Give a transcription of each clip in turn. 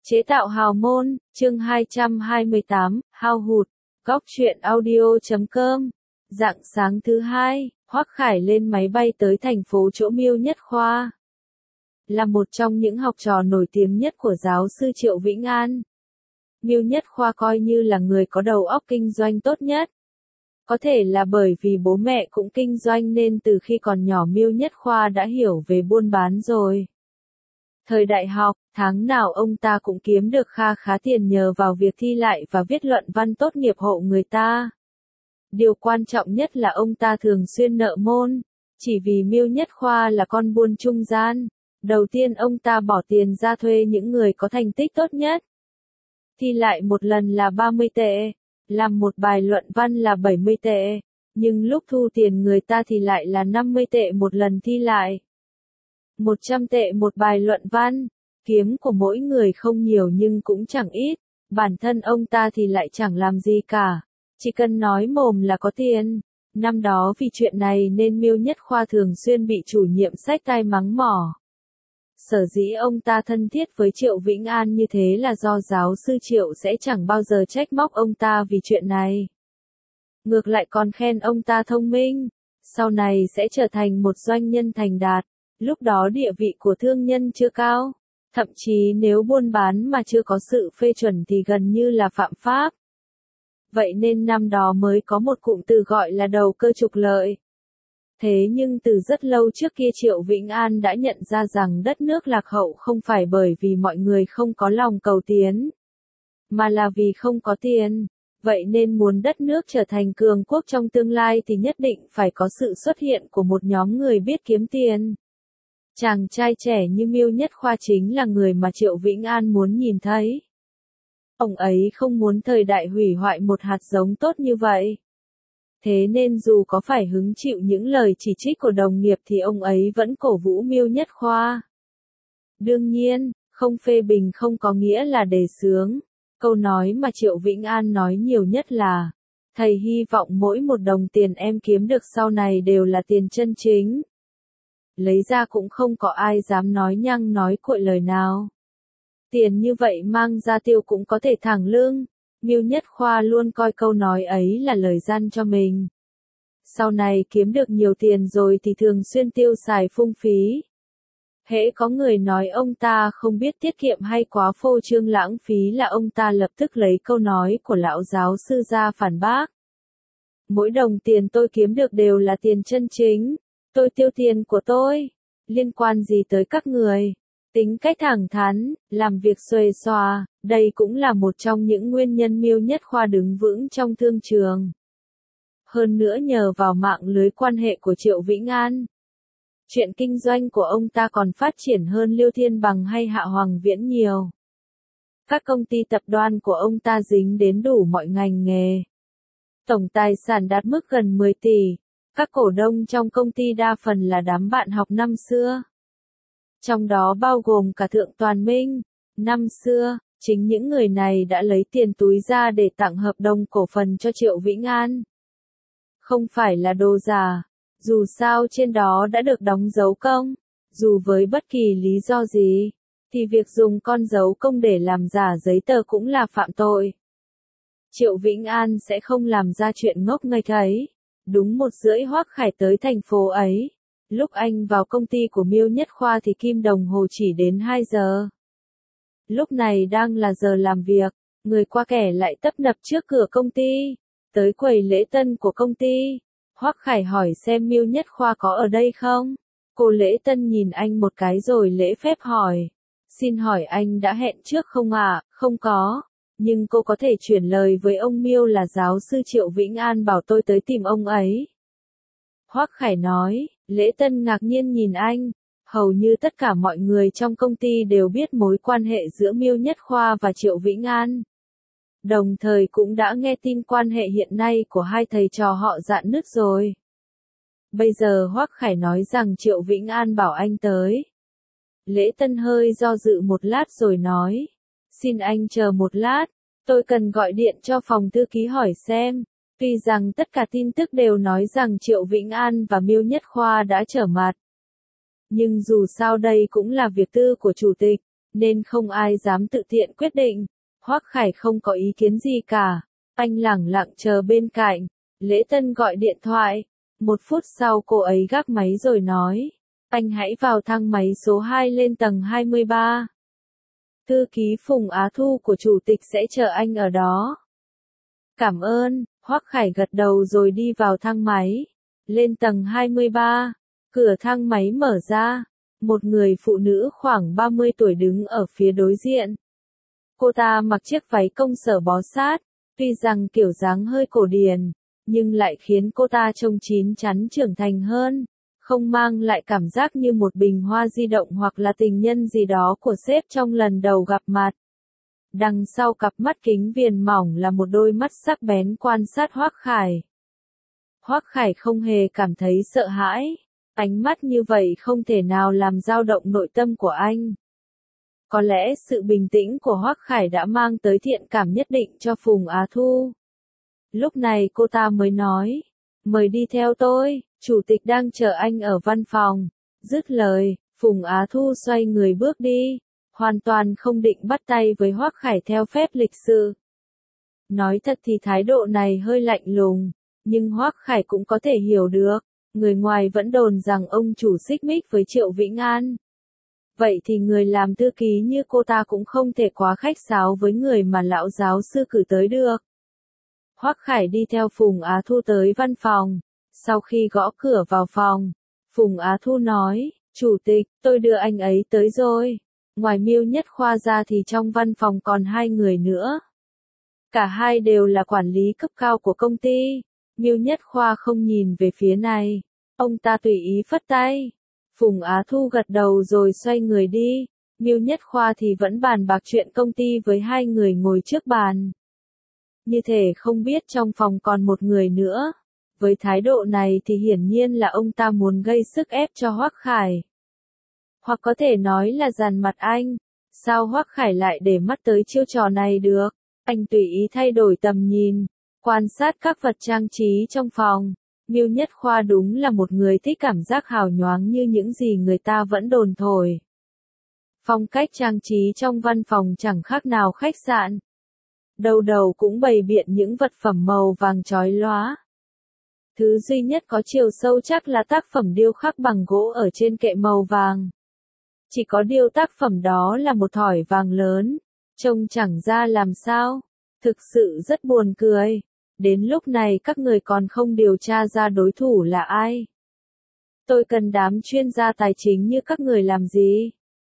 Chế tạo hào môn, chương 228, hao hụt, góc truyện audio.com. Rạng sáng thứ hai, Hoắc Khải lên máy bay tới thành phố chỗ Miêu Nhất Khoa. Là một trong những học trò nổi tiếng nhất của giáo sư Triệu Vĩnh An. Miêu Nhất Khoa coi như là người có đầu óc kinh doanh tốt nhất. Có thể là bởi vì bố mẹ cũng kinh doanh nên từ khi còn nhỏ Miêu Nhất Khoa đã hiểu về buôn bán rồi. Thời đại học, tháng nào ông ta cũng kiếm được kha khá tiền nhờ vào việc thi lại và viết luận văn tốt nghiệp hộ người ta. Điều quan trọng nhất là ông ta thường xuyên nợ môn, chỉ vì Miêu Nhất Khoa là con buôn trung gian. Đầu tiên ông ta bỏ tiền ra thuê những người có thành tích tốt nhất. Thi lại một lần là 30 tệ, làm một bài luận văn là 70 tệ, nhưng lúc thu tiền người ta thì lại là 50 tệ một lần thi lại. 100 tệ một bài luận văn, kiếm của mỗi người không nhiều nhưng cũng chẳng ít, bản thân ông ta thì lại chẳng làm gì cả, chỉ cần nói mồm là có tiền. Năm đó vì chuyện này nên Miêu Nhất Khoa thường xuyên bị chủ nhiệm xách tay mắng mỏ. Sở dĩ ông ta thân thiết với Triệu Vĩnh An như thế là do giáo sư Triệu sẽ chẳng bao giờ trách móc ông ta vì chuyện này. Ngược lại còn khen ông ta thông minh, sau này sẽ trở thành một doanh nhân thành đạt. Lúc đó địa vị của thương nhân chưa cao, thậm chí nếu buôn bán mà chưa có sự phê chuẩn thì gần như là phạm pháp. Vậy nên năm đó mới có một cụm từ gọi là đầu cơ trục lợi. Thế nhưng từ rất lâu trước kia Triệu Vĩnh An đã nhận ra rằng đất nước lạc hậu không phải bởi vì mọi người không có lòng cầu tiến, mà là vì không có tiền. Vậy nên muốn đất nước trở thành cường quốc trong tương lai thì nhất định phải có sự xuất hiện của một nhóm người biết kiếm tiền. Chàng trai trẻ như Miêu Nhất Khoa chính là người mà Triệu Vĩnh An muốn nhìn thấy. Ông ấy không muốn thời đại hủy hoại một hạt giống tốt như vậy. Thế nên dù có phải hứng chịu những lời chỉ trích của đồng nghiệp thì ông ấy vẫn cổ vũ Miêu Nhất Khoa. Đương nhiên, không phê bình không có nghĩa là đề xướng. Câu nói mà Triệu Vĩnh An nói nhiều nhất là, thầy hy vọng mỗi một đồng tiền em kiếm được sau này đều là tiền chân chính. Lấy ra cũng không có ai dám nói nhăng nói cuội lời nào. Tiền như vậy mang ra tiêu cũng có thể thẳng lưng. Miêu Nhất Khoa luôn coi câu nói ấy là lời gian cho mình. Sau này kiếm được nhiều tiền rồi thì thường xuyên tiêu xài phung phí. Hễ có người nói ông ta không biết tiết kiệm hay quá phô trương lãng phí là ông ta lập tức lấy câu nói của lão giáo sư ra phản bác. Mỗi đồng tiền tôi kiếm được đều là tiền chân chính. Tôi tiêu tiền của tôi, liên quan gì tới các người? Tính cách thẳng thắn, làm việc xuề xòa, đây cũng là một trong những nguyên nhân Miêu Nhất Khoa đứng vững trong thương trường. Hơn nữa nhờ vào mạng lưới quan hệ của Triệu Vĩnh An, chuyện kinh doanh của ông ta còn phát triển hơn Liêu Thiên Bằng hay Hạ Hoàng Viễn nhiều. Các công ty tập đoàn của ông ta dính đến đủ mọi ngành nghề. Tổng tài sản đạt mức gần 10 tỷ. Các cổ đông trong công ty đa phần là đám bạn học năm xưa. Trong đó bao gồm cả Thượng Toàn Minh. Năm xưa, chính những người này đã lấy tiền túi ra để tặng hợp đồng cổ phần cho Triệu Vĩnh An. Không phải là đồ giả, dù sao trên đó đã được đóng dấu công. Dù với bất kỳ lý do gì, thì việc dùng con dấu công để làm giả giấy tờ cũng là phạm tội. Triệu Vĩnh An sẽ không làm ra chuyện ngốc nghếch ấy. Đúng 1:30 Hoắc Khải tới thành phố ấy. Lúc anh vào công ty của Miêu Nhất Khoa thì kim đồng hồ chỉ đến 2 giờ. Lúc này đang là giờ làm việc, người qua kẻ lại tấp nập trước cửa công ty. Tới quầy lễ tân của công ty, Hoắc Khải hỏi xem Miêu Nhất Khoa có ở đây không. Cô lễ tân nhìn anh một cái rồi lễ phép hỏi. Xin hỏi anh đã hẹn trước không ạ? Không có. Nhưng cô có thể chuyển lời với ông Miêu là giáo sư Triệu Vĩnh An bảo tôi tới tìm ông ấy. Hoắc Khải nói, lễ tân ngạc nhiên nhìn anh. Hầu như tất cả mọi người trong công ty đều biết mối quan hệ giữa Miêu Nhất Khoa và Triệu Vĩnh An. Đồng thời cũng đã nghe tin quan hệ hiện nay của hai thầy trò họ rạn nứt rồi. Bây giờ Hoắc Khải nói rằng Triệu Vĩnh An bảo anh tới. Lễ tân hơi do dự một lát rồi nói. Xin anh chờ một lát, tôi cần gọi điện cho phòng thư ký hỏi xem. Tuy rằng tất cả tin tức đều nói rằng Triệu Vĩnh An và Miêu Nhất Khoa đã trở mặt. Nhưng dù sao đây cũng là việc tư của chủ tịch, nên không ai dám tự tiện quyết định. Hoắc Khải không có ý kiến gì cả, anh lẳng lặng chờ bên cạnh. Lễ Tân gọi điện thoại, 1 phút sau cô ấy gác máy rồi nói, anh hãy vào thang máy số 2 lên tầng 23. Thư ký Phùng Á Thu của chủ tịch sẽ chờ anh ở đó. Cảm ơn, Hoắc Khải gật đầu rồi đi vào thang máy. Lên tầng 23, cửa thang máy mở ra, một người phụ nữ khoảng 30 tuổi đứng ở phía đối diện. Cô ta mặc chiếc váy công sở bó sát, tuy rằng kiểu dáng hơi cổ điển, nhưng lại khiến cô ta trông chín chắn trưởng thành hơn, không mang lại cảm giác như một bình hoa di động hoặc là tình nhân gì đó của sếp trong lần đầu gặp mặt. Đằng sau cặp mắt kính viền mỏng là một đôi mắt sắc bén quan sát Hoắc Khải. Hoắc Khải không hề cảm thấy sợ hãi, ánh mắt như vậy không thể nào làm dao động nội tâm của anh. Có lẽ sự bình tĩnh của Hoắc Khải đã mang tới thiện cảm nhất định cho Phùng Á Thu. Lúc này cô ta mới nói, mời đi theo tôi, chủ tịch đang chờ anh ở văn phòng. Dứt lời, Phùng Á Thu xoay người bước đi, hoàn toàn không định bắt tay với Hoắc Khải theo phép lịch sự. Nói thật thì thái độ này hơi lạnh lùng, nhưng Hoắc Khải cũng có thể hiểu được, người ngoài vẫn đồn rằng ông chủ xích mích với Triệu Vĩnh An. Vậy thì người làm thư ký như cô ta cũng không thể quá khách sáo với người mà lão giáo sư cử tới được. Hoắc Khải đi theo Phùng Á Thu tới văn phòng. Sau khi gõ cửa vào phòng, Phùng Á Thu nói, chủ tịch, tôi đưa anh ấy tới rồi. Ngoài Miêu Nhất Khoa ra thì trong văn phòng còn 2 người nữa. Cả hai đều là quản lý cấp cao của công ty. Miêu Nhất Khoa không nhìn về phía này. Ông ta tùy ý phất tay. Phùng Á Thu gật đầu rồi xoay người đi. Miêu Nhất Khoa thì vẫn bàn bạc chuyện công ty với 2 người ngồi trước bàn. Như thể không biết trong phòng còn một người nữa. Với thái độ này thì hiển nhiên là ông ta muốn gây sức ép cho Hoắc Khải. Hoặc có thể nói là dằn mặt anh. Sao Hoắc Khải lại để mắt tới chiêu trò này được? Anh tùy ý thay đổi tầm nhìn, quan sát các vật trang trí trong phòng. Miêu Nhất Khoa đúng là một người thích cảm giác hào nhoáng như những gì người ta vẫn đồn thổi. Phong cách trang trí trong văn phòng chẳng khác nào khách sạn. Đầu đầu cũng bày biện những vật phẩm màu vàng chói lóa. Thứ duy nhất có chiều sâu chắc là tác phẩm điêu khắc bằng gỗ ở trên kệ màu vàng. Chỉ có điều tác phẩm đó là một thỏi vàng lớn, trông chẳng ra làm sao. Thực sự rất buồn cười. Đến lúc này các người còn không điều tra ra đối thủ là ai. Tôi cần đám chuyên gia tài chính như các người làm gì?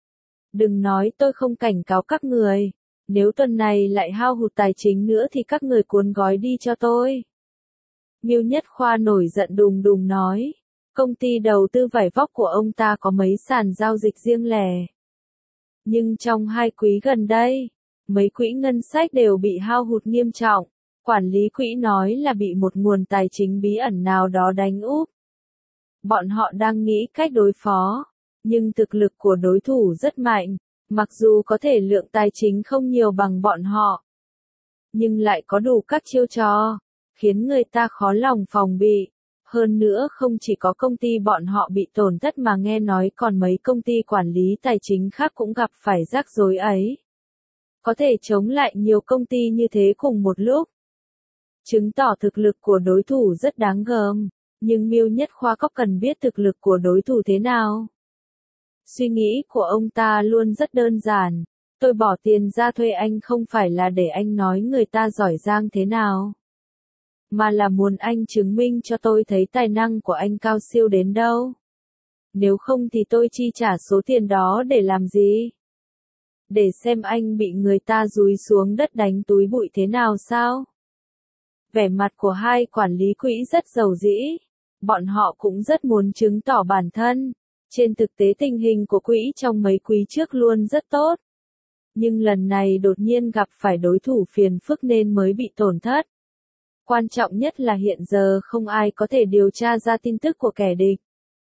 Đừng nói tôi không cảnh cáo các người. Nếu tuần này lại hao hụt tài chính nữa thì các người cuốn gói đi cho tôi. Miêu Nhất Khoa nổi giận đùng đùng nói. Công ty đầu tư vải vóc của ông ta có mấy sàn giao dịch riêng lẻ. Nhưng trong 2 quý gần đây, mấy quỹ ngân sách đều bị hao hụt nghiêm trọng. Quản lý quỹ nói là bị một nguồn tài chính bí ẩn nào đó đánh úp. Bọn họ đang nghĩ cách đối phó, nhưng thực lực của đối thủ rất mạnh, mặc dù có thể lượng tài chính không nhiều bằng bọn họ, nhưng lại có đủ các chiêu trò, khiến người ta khó lòng phòng bị. Hơn nữa không chỉ có công ty bọn họ bị tổn thất mà nghe nói còn mấy công ty quản lý tài chính khác cũng gặp phải rắc rối ấy. Có thể chống lại nhiều công ty như thế cùng một lúc. Chứng tỏ thực lực của đối thủ rất đáng gờm, nhưng Miêu Nhất Khoa có cần biết thực lực của đối thủ thế nào? Suy nghĩ của ông ta luôn rất đơn giản, tôi bỏ tiền ra thuê anh không phải là để anh nói người ta giỏi giang thế nào, mà là muốn anh chứng minh cho tôi thấy tài năng của anh cao siêu đến đâu. Nếu không thì tôi chi trả số tiền đó để làm gì? Để xem anh bị người ta dúi xuống đất đánh túi bụi thế nào sao? Vẻ mặt của 2 quản lý quỹ rất giàu dĩ. Bọn họ cũng rất muốn chứng tỏ bản thân. Trên thực tế tình hình của quỹ trong mấy quý trước luôn rất tốt. Nhưng lần này đột nhiên gặp phải đối thủ phiền phức nên mới bị tổn thất. Quan trọng nhất là hiện giờ không ai có thể điều tra ra tin tức của kẻ địch.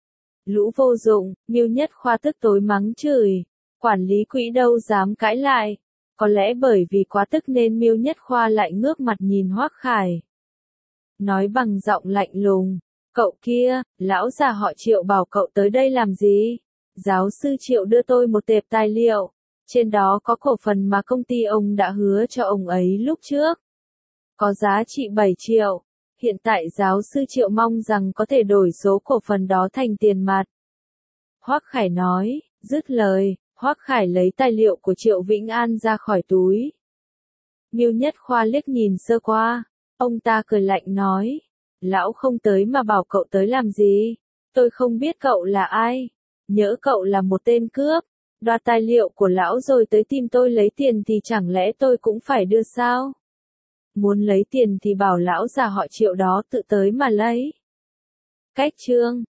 Lũ vô dụng, Miêu Nhất Khoa tức tối mắng chửi. Quản lý quỹ đâu dám cãi lại. Có lẽ bởi vì quá tức nên Miêu Nhất Khoa lại ngước mặt nhìn Hoắc Khải. Nói bằng giọng lạnh lùng, cậu kia, lão già họ Triệu bảo cậu tới đây làm gì? Giáo sư Triệu đưa tôi một tệp tài liệu, Trên đó có cổ phần mà công ty ông đã hứa cho ông ấy lúc trước. Có giá trị 7 triệu. Hiện tại giáo sư Triệu mong rằng có thể đổi số cổ phần đó thành tiền mặt. Hoắc Khải nói, dứt lời, Hoắc Khải lấy tài liệu của Triệu Vĩnh An ra khỏi túi. Miêu Nhất Khoa liếc nhìn sơ qua, ông ta cười lạnh nói, lão không tới mà bảo cậu tới làm gì, tôi không biết cậu là ai, nhỡ cậu là một tên cướp, đoạt tài liệu của lão rồi tới tìm tôi lấy tiền thì chẳng lẽ tôi cũng phải đưa sao? Muốn lấy tiền thì bảo lão già họ Triệu đó tự tới mà lấy. Cách chương